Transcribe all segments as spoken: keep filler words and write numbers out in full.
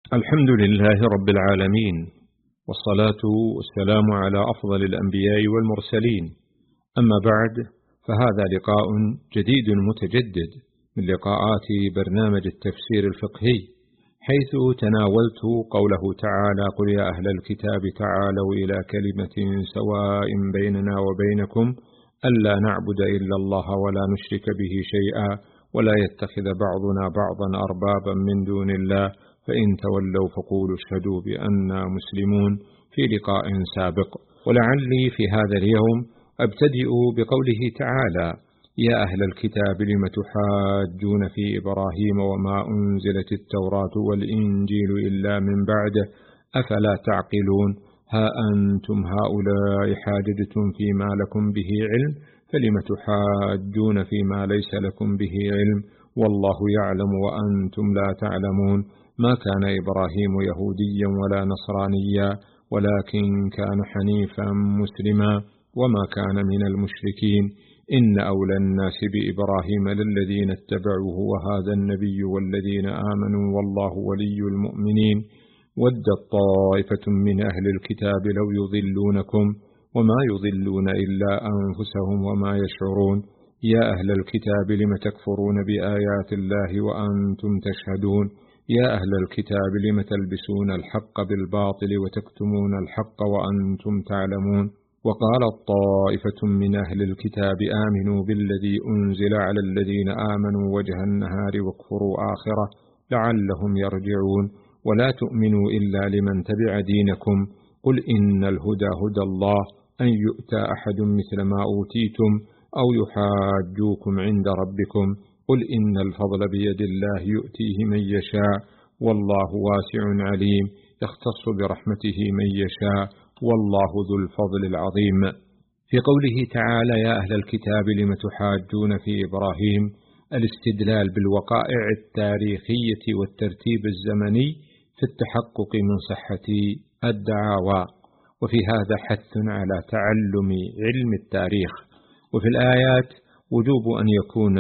الحمد لله رب العالمين، والصلاة والسلام على أفضل الأنبياء والمرسلين. أما بعد، فهذا لقاء جديد متجدد من لقاءات برنامج التفسير الفقهي، حيث تناولت قوله تعالى: قل يا أهل الكتاب تعالوا إلى كلمة سواء بيننا وبينكم ألا نعبد إلا الله ولا نشرك به شيئا ولا يتخذ بعضنا بعضا أربابا من دون الله فإن تولوا فقولوا اشهدوا بأننا مسلمون، في لقاء سابق. ولعلي في هذا اليوم أبتدئ بقوله تعالى: يا أهل الكتاب لم تحاجون في إبراهيم وما أنزلت التوراة والإنجيل إلا من بعده أفلا تعقلون؟ ها أنتم هؤلاء حاججتم فيما لكم به علم فلم تحاجون فيما ليس لكم به علم والله يعلم وأنتم لا تعلمون. ما كان إبراهيم يهوديا ولا نصرانيا ولكن كان حنيفا مسلما وما كان من المشركين. إن أولى الناس بإبراهيم للذين اتبعوه وهذا النبي والذين آمنوا والله ولي المؤمنين. ودت طائفة من أهل الكتاب لو يضلونكم وما يضلون إلا أنفسهم وما يشعرون. يا أهل الكتاب لم تكفرون بآيات الله وأنتم تشهدون. يا أهل الكتاب لم تلبسون الحق بالباطل وتكتمون الحق وأنتم تعلمون. وقالت طائفة من أهل الكتاب آمنوا بالذي أنزل على الذين آمنوا وجه النهار واكفروا آخره لعلهم يرجعون. ولا تؤمنوا إلا لمن تبع دينكم قل إن الهدى هدى الله أن يؤتى أحد مثل ما أوتيتم أو يحاجوكم عند ربكم قل إن الفضل بيد الله يؤتيه من يشاء والله واسع عليم يختص برحمته من يشاء والله ذو الفضل العظيم. في قوله تعالى: يا أهل الكتاب لم تحاجون في إبراهيم، الاستدلال بالوقائع التاريخية والترتيب الزمني في التحقق من صحة الدعاوى، وفي هذا حث على تعلم علم التاريخ. وفي الآيات وجوب أن يكون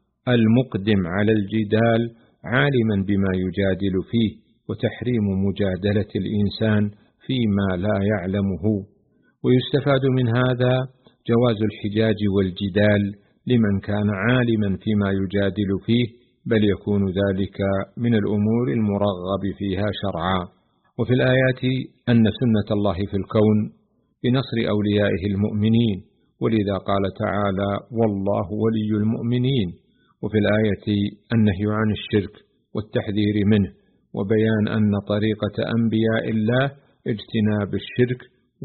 المقدم على الجدال عالما بما يجادل فيه، وتحريم مجادلة الإنسان فيما لا يعلمه. ويستفاد من هذا جواز الحجاج والجدال لمن كان عالما فيما يجادل فيه، بل يكون ذلك من الأمور المرغب فيها شرعا. وفي الآيات أن سنة الله في الكون بنصر أوليائه المؤمنين، ولذا قال تعالى: والله ولي المؤمنين. وفي الآية النهي عن الشرك والتحذير منه، وبيان أن طريقة أنبياء الله اجتناب الشرك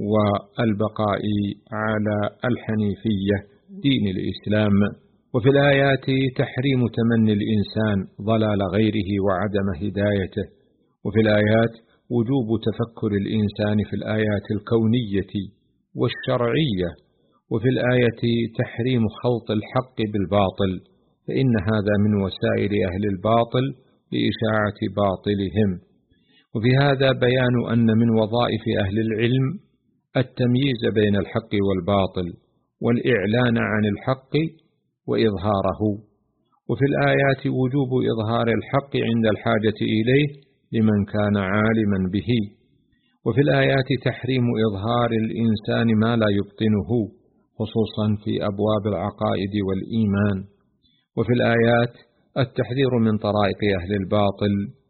والبقاء على الحنيفية دين الإسلام. وفي الآيات تحريم تمني الإنسان ضلال غيره وعدم هدايته. وفي الآيات وجوب تفكر الإنسان في الآيات الكونية والشرعية. وفي الآية تحريم خلط الحق بالباطل، فإن هذا من وسائل أهل الباطل لإشاعة باطلهم. وفي هذا بيان أن من وظائف أهل العلم التمييز بين الحق والباطل والإعلان عن الحق وإظهاره. وفي الآيات وجوب إظهار الحق عند الحاجة إليه لمن كان عالما به. وفي الآيات تحريم إظهار الإنسان ما لا يبطنه، خصوصا في أبواب العقائد والإيمان. وفي الآيات التحذير من طرائق أهل الباطل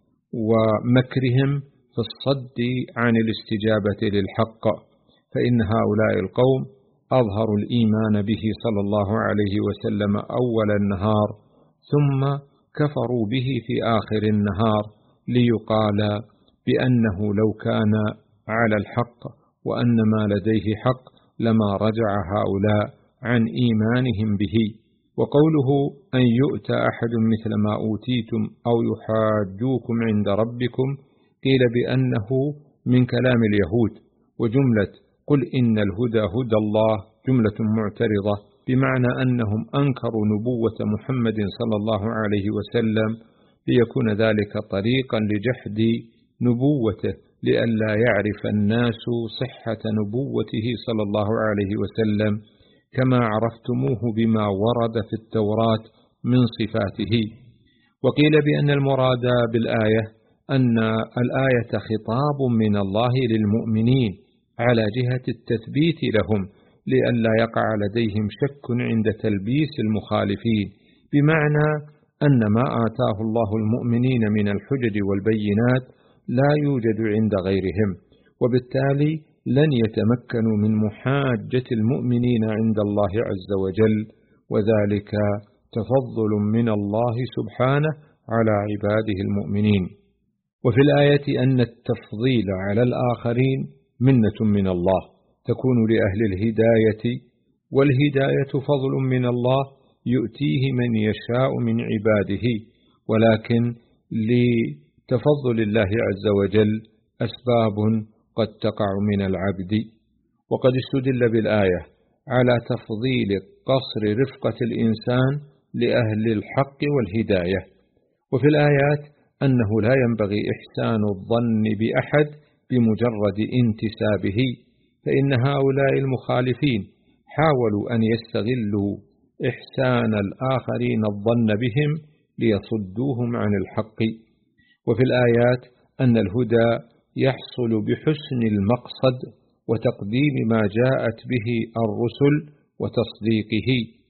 ومكرهم في الصد عن الاستجابة للحق، فإن هؤلاء القوم أظهروا الإيمان به صلى الله عليه وسلم أول النهار ثم كفروا به في آخر النهار، ليقال بأنه لو كان على الحق وأن ما لديه حق لما رجع هؤلاء عن إيمانهم به. وقوله أن يؤتى أحد مثل ما أوتيتم أو يحاجوكم عند ربكم قيل بأنه من كلام اليهود، وجملة قل إن الهدى هدى الله جملة معترضة، بمعنى أنهم أنكروا نبوة محمد صلى الله عليه وسلم ليكون ذلك طريقا لجحد نبوته، لئلا يعرف الناس صحة نبوته صلى الله عليه وسلم كما عرفتموه بما ورد في التوراة من صفاته. وقيل بأن المراد بالآية أن الآية خطاب من الله للمؤمنين على جهة التثبيت لهم لئلا يقع لديهم شك عند تلبيس المخالفين، بمعنى أن ما آتاه الله المؤمنين من الحجج والبينات لا يوجد عند غيرهم، وبالتالي لن يتمكنوا من محاجة المؤمنين عند الله عز وجل، وذلك تفضل من الله سبحانه على عباده المؤمنين. وفي الآية أن التفضيل على الآخرين منة من الله تكون لأهل الهداية، والهداية فضل من الله يؤتيه من يشاء من عباده، ولكن لتفضل الله عز وجل أسباب قد تقع من العبد. وقد استدل بالآية على تفضيل قصر رفقة الإنسان لأهل الحق والهداية، وفي الآيات أنه لا ينبغي إحسان الظن بأحد بمجرد انتسابه، فإن هؤلاء المخالفين حاولوا أن يستغلوا إحسان الآخرين الظن بهم ليصدوهم عن الحق. وفي الآيات أن الهدى يحصل بحسن المقصد وتقديم ما جاءت به الرسل وتصديقه.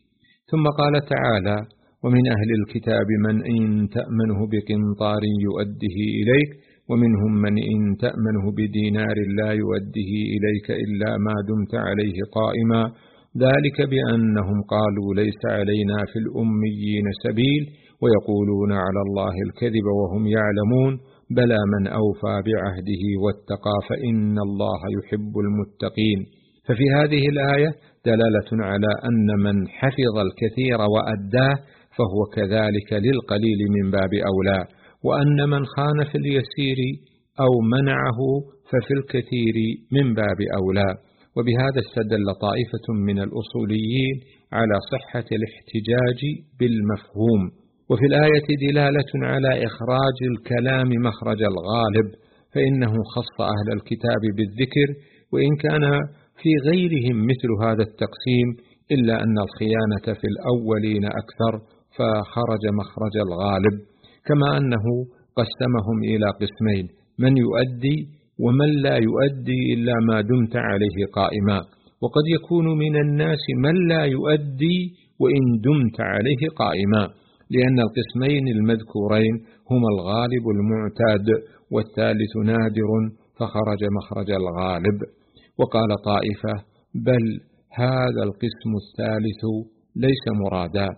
ثم قال تعالى: ومن أهل الكتاب من إن تأمنه بقنطار يؤده إليك ومنهم من إن تأمنه بدينار لا يؤده إليك إلا ما دمت عليه قائما، ذلك بأنهم قالوا ليس علينا في الأميين سبيل ويقولون على الله الكذب وهم يعلمون، بلى من أوفى بعهده واتقى فإن الله يحب المتقين. ففي هذه الآية دلالة على أن من حفظ الكثير وأداه فهو كذلك للقليل من باب أولى، وأن من خان في اليسير أو منعه ففي الكثير من باب أولى. وبهذا استدل طائفة من الأصوليين على صحة الاحتجاج بالمفهوم. وفي الآية دلالة على إخراج الكلام مخرج الغالب، فإنه خص أهل الكتاب بالذكر، وإن كان في غيرهم مثل هذا التقسيم، إلا أن الخيانة في الأولين أكثر فخرج مخرج الغالب، كما أنه قسمهم إلى قسمين: من يؤدي ومن لا يؤدي إلا ما دمت عليه قائما. وقد يكون من الناس من لا يؤدي وإن دمت عليه قائما، لأن القسمين المذكورين هما الغالب المعتاد، والثالث نادر فخرج مخرج الغالب. وقال طائفة: بل هذا القسم الثالث ليس مرادا،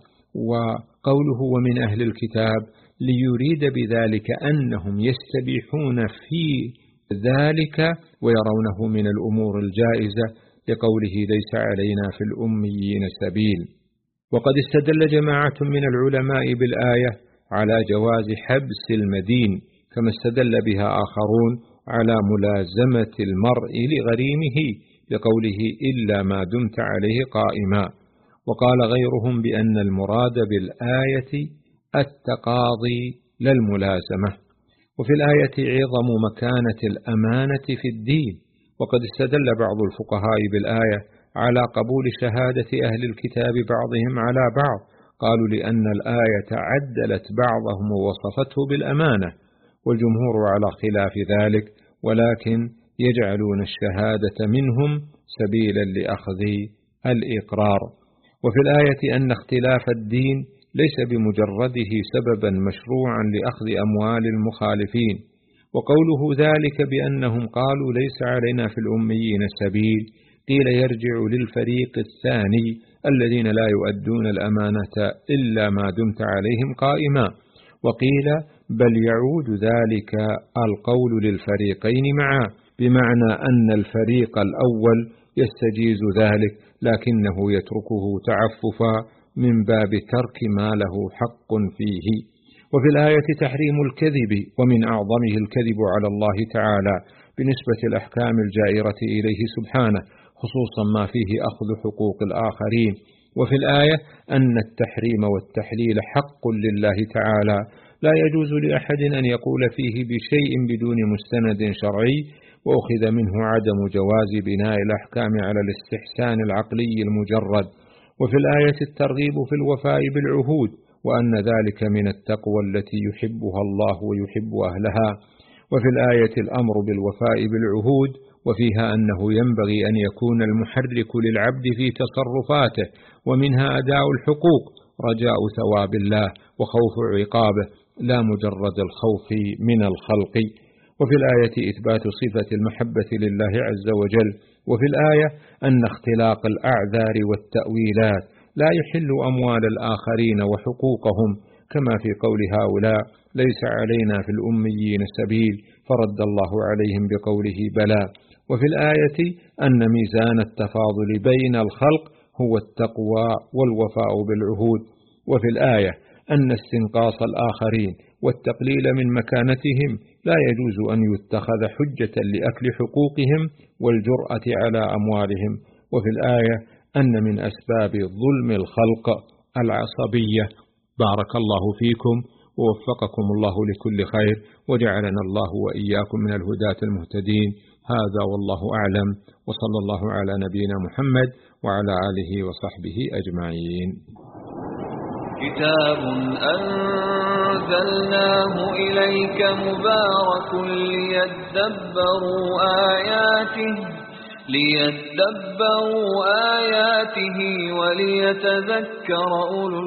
وقوله ومن أهل الكتاب ليريد بذلك أنهم يستبيحون في ذلك ويرونه من الأمور الجائزة، لقوله ليس علينا في الأميين سبيل. وقد استدل جماعة من العلماء بالآية على جواز حبس المدين، كما استدل بها آخرون على ملازمة المرء لغريمه، لقوله إلا ما دمت عليه قائما. وقال غيرهم بأن المراد بالآية التقاضي لا الملازمة. وفي الآية عظم مكانة الأمانة في الدين. وقد استدل بعض الفقهاء بالآية على قبول شهادة أهل الكتاب بعضهم على بعض، قالوا لأن الآية عدلت بعضهم ووصفته بالأمانة، والجمهور على خلاف ذلك، ولكن يجعلون الشهادة منهم سبيلا لأخذ الإقرار. وفي الآية أن اختلاف الدين ليس بمجرده سببا مشروعا لأخذ أموال المخالفين. وقوله ذلك بأنهم قالوا ليس علينا في الأميين سبيل قيل يرجع للفريق الثاني الذين لا يؤدون الأمانة إلا ما دمت عليهم قائما، وقيل بل يعود ذلك القول للفريقين معا، بمعنى أن الفريق الأول يستجيز ذلك لكنه يتركه تعففا من باب ترك ما له حق فيه. وفي الآية تحريم الكذب، ومن أعظمه الكذب على الله تعالى بنسبة الأحكام الجائرة إليه سبحانه، خصوصا ما فيه أخذ حقوق الآخرين. وفي الآية أن التحريم والتحليل حق لله تعالى، لا يجوز لأحد أن يقول فيه بشيء بدون مستند شرعي، وأخذ منه عدم جواز بناء الأحكام على الاستحسان العقلي المجرد. وفي الآية الترغيب في الوفاء بالعهود، وأن ذلك من التقوى التي يحبها الله ويحب أهلها. وفي الآية الأمر بالوفاء بالعهود، وفيها أنه ينبغي أن يكون المحرك للعبد في تصرفاته، ومنها أداء الحقوق رجاء ثواب الله وخوف عقابه، لا مجرد الخوف من الخلق. وفي الآية إثبات صفة المحبة لله عز وجل. وفي الآية أن اختلاق الأعذار والتأويلات لا يحل أموال الآخرين وحقوقهم، كما في قول هؤلاء ليس علينا في الأميين سبيل، فرد الله عليهم بقوله بلى. وفي الآية أن ميزان التفاضل بين الخلق هو التقوى والوفاء بالعهود. وفي الآية أن استنقاص الآخرين والتقليل من مكانتهم لا يجوز أن يتخذ حجة لأكل حقوقهم والجرأة على أموالهم. وفي الآية أن من أسباب ظلم الخلق العصبية. بارك الله فيكم ووفقكم الله لكل خير، وجعلنا الله وإياكم من الهداة المهتدين. هذا والله أعلم، وصلى الله على نبينا محمد وعلى آله وصحبه أجمعين. كتاب أنزلناه إليك مبارك ليدبروا آياته ليدبروا آياته وليتذكر أولو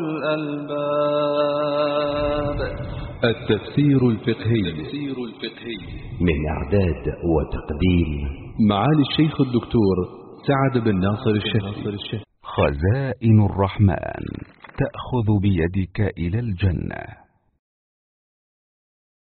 الألباب. التفسير الفقهي من إعداد وتقديم معالي الشيخ الدكتور سعد بن ناصر الشهري. خزائن الرحمن تأخذ بيدك إلى الجنة.